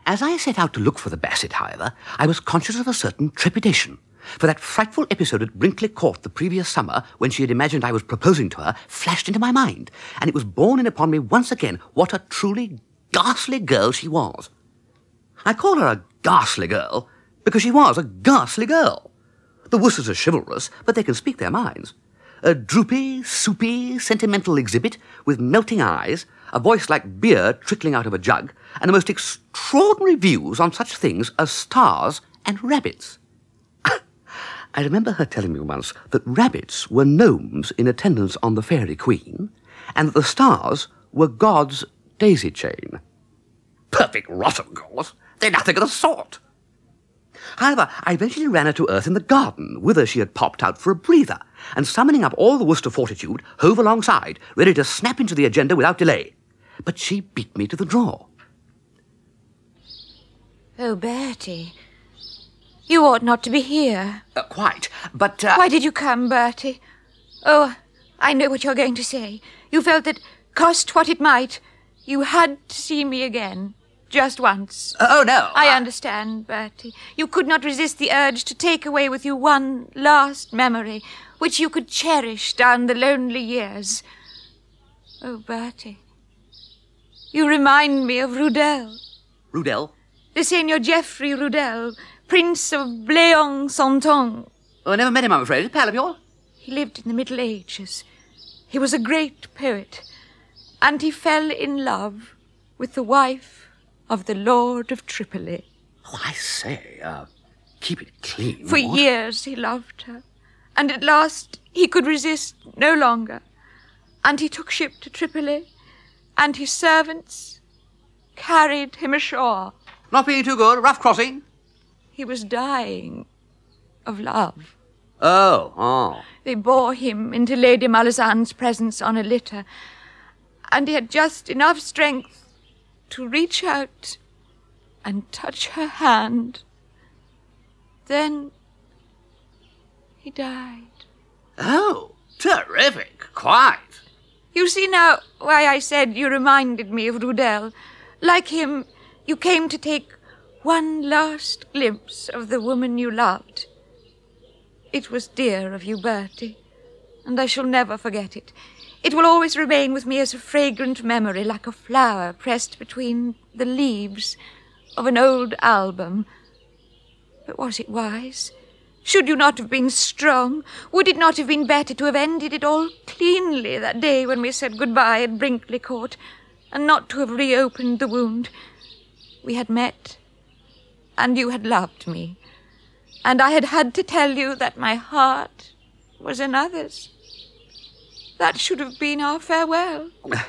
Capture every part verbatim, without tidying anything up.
As I set out to look for the Bassett, however, I was conscious of a certain trepidation. For that frightful episode at Brinkley Court the previous summer, when she had imagined I was proposing to her, flashed into my mind, and it was borne in upon me once again what a truly ghastly girl she was. I call her a ghastly girl because she was a ghastly girl. The Woosters are chivalrous, but they can speak their minds. A droopy, soupy, sentimental exhibit with melting eyes, a voice like beer trickling out of a jug, and the most extraordinary views on such things as stars and rabbits. I remember her telling me once that rabbits were gnomes in attendance on the Fairy Queen, and that the stars were God's daisy chain. Perfect rot, of course. They're nothing of the sort. However, I eventually ran her to earth in the garden, whither she had popped out for a breather, and summoning up all the Worcester fortitude, hove alongside, ready to snap into the agenda without delay. But she beat me to the draw. Oh, Bertie, you ought not to be here. Uh, quite, but... Uh... Why did you come, Bertie? Oh, I know what you're going to say. You felt that, cost what it might, you had to see me again. Just once. Uh, oh, no. I, I understand, Bertie. You could not resist the urge to take away with you one last memory, which you could cherish down the lonely years. Oh, Bertie, you remind me of Rudel. Rudel? The Seigneur Geoffrey Rudel, Prince of Bléon-Sainton. Oh, I never met him, I'm afraid. A pal of yours? He lived in the Middle Ages. He was a great poet, and he fell in love with the wife of the Lord of Tripoli. Oh, I say, uh, keep it clean. For what? years he loved her, and at last he could resist no longer, and he took ship to Tripoli, and his servants carried him ashore. Not being too good, rough crossing? He was dying of love. Oh, oh. They bore him into Lady Malazan's presence on a litter, and he had just enough strength to reach out and touch her hand. Then he died. Oh, terrific. Quite. You see now why I said you reminded me of Rudel. Like him, you came to take one last glimpse of the woman you loved. It was dear of you, Bertie, and I shall never forget it. It will always remain with me as a fragrant memory, like a flower pressed between the leaves of an old album. But was it wise? Should you not have been strong? Would it not have been better to have ended it all cleanly that day when we said goodbye at Brinkley Court, and not to have reopened the wound? We had met, and you had loved me, and I had had to tell you that my heart was another's. That should have been our farewell.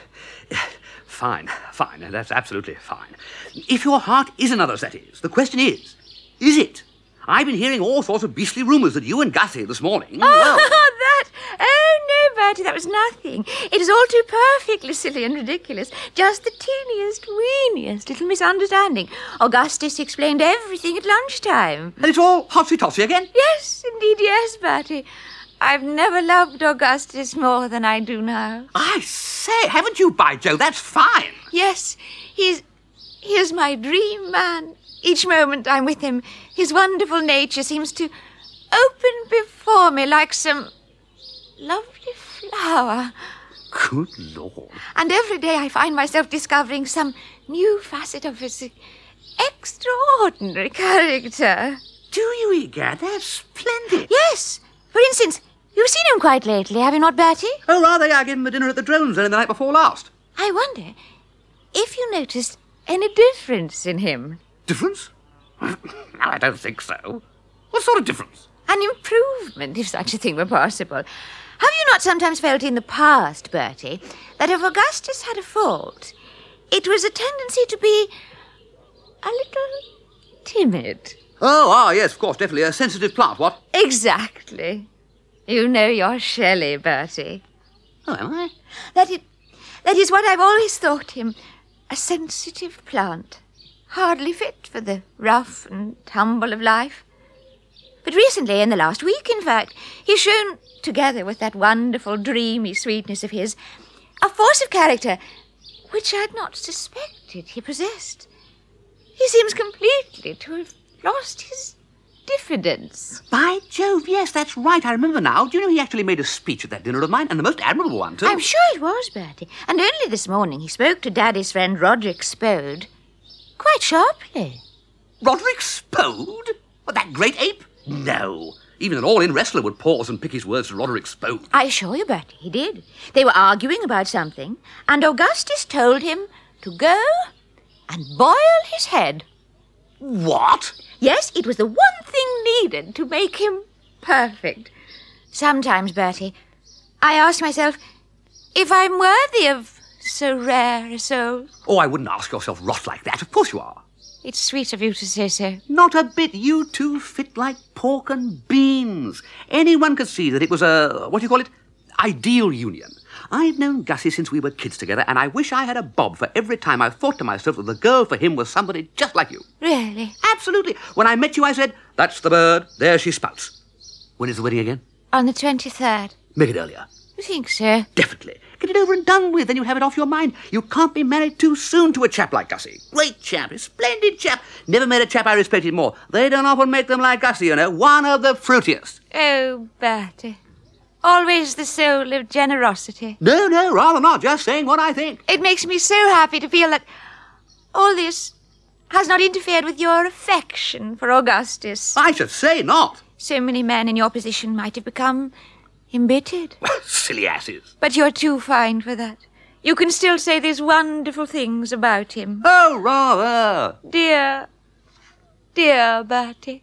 Fine, fine. That's absolutely fine. If your heart is another's, that is. The question is, is it? I've been hearing all sorts of beastly rumours that you and Gussie this morning... Oh, well... that... Oh, no, Bertie, that was nothing. It is all too perfectly silly and ridiculous. Just the teeniest, weeniest little misunderstanding. Augustus explained everything at lunchtime. And it's all hotsy-totsy again? Yes, indeed, yes, Bertie. I've never loved Augustus more than I do now. I say, haven't you, by Jove? That's fine. Yes, he's... he is my dream man. Each moment I'm with him, his wonderful nature seems to open before me like some lovely flower. Good Lord. And every day I find myself discovering some new facet of his extraordinary character. Do you, Egad? That's splendid. Yes. For instance, you've seen him quite lately, have you not, Bertie? Oh, rather. I gave him a dinner at the Drones only the night before last. I wonder if you noticed any difference in him. Difference? No, I don't think so. What sort of difference? An improvement, if such a thing were possible. Have you not sometimes felt in the past, Bertie, that if Augustus had a fault, it was a tendency to be a little timid? Oh, ah, yes, of course, definitely. A sensitive plant, what? Exactly. You know your Shelley, Bertie. Oh, am I? That, it, that is what I've always thought him, a sensitive plant. Hardly fit for the rough and tumble of life. But recently, in the last week, in fact, he's shown, together with that wonderful dreamy sweetness of his, a force of character which I'd not suspected he possessed. He seems seems completely to have lost his diffidence. By Jove, yes, that's right. I remember now. Do you know he actually made a speech at that dinner of mine, and the most admirable one, too? I'm sure it was, Bertie. And only this morning he spoke to Daddy's friend Roderick Spode quite sharply. Roderick Spode? What, that great ape? No. Even an all-in wrestler would pause and pick his words to Roderick Spode. I assure you, Bertie, he did. They were arguing about something, and Augustus told him to go and boil his head. What? Yes, it was the one thing needed to make him perfect. Sometimes, Bertie, I ask myself if I'm worthy of so rare a soul. Oh, I wouldn't ask yourself rot like that. Of course you are. It's sweet of you to say so. Not a bit. You two fit like pork and beans. Anyone could see that it was a, what do you call it, ideal union. I've known Gussie since we were kids together, and I wish I had a bob for every time I thought to myself that the girl for him was somebody just like you. Really? Absolutely. When I met you, I said, that's the bird. There she spouts. When is the wedding again? On the twenty-third. Make it earlier. You think so? Definitely. Get it over and done with, then you have it off your mind. You can't be married too soon to a chap like Gussie. Great chap, a splendid chap. Never met a chap I respected more. They don't often make them like Gussie, you know. One of the fruitiest. Oh, Bertie. Always the soul of generosity. No, no, rather not. Just saying what I think. It makes me so happy to feel that all this has not interfered with your affection for Augustus. I should say not. So many men in your position might have become embittered. Silly asses. But you're too fine for that. You can still say these wonderful things about him. Oh, rather. Dear, dear Bertie.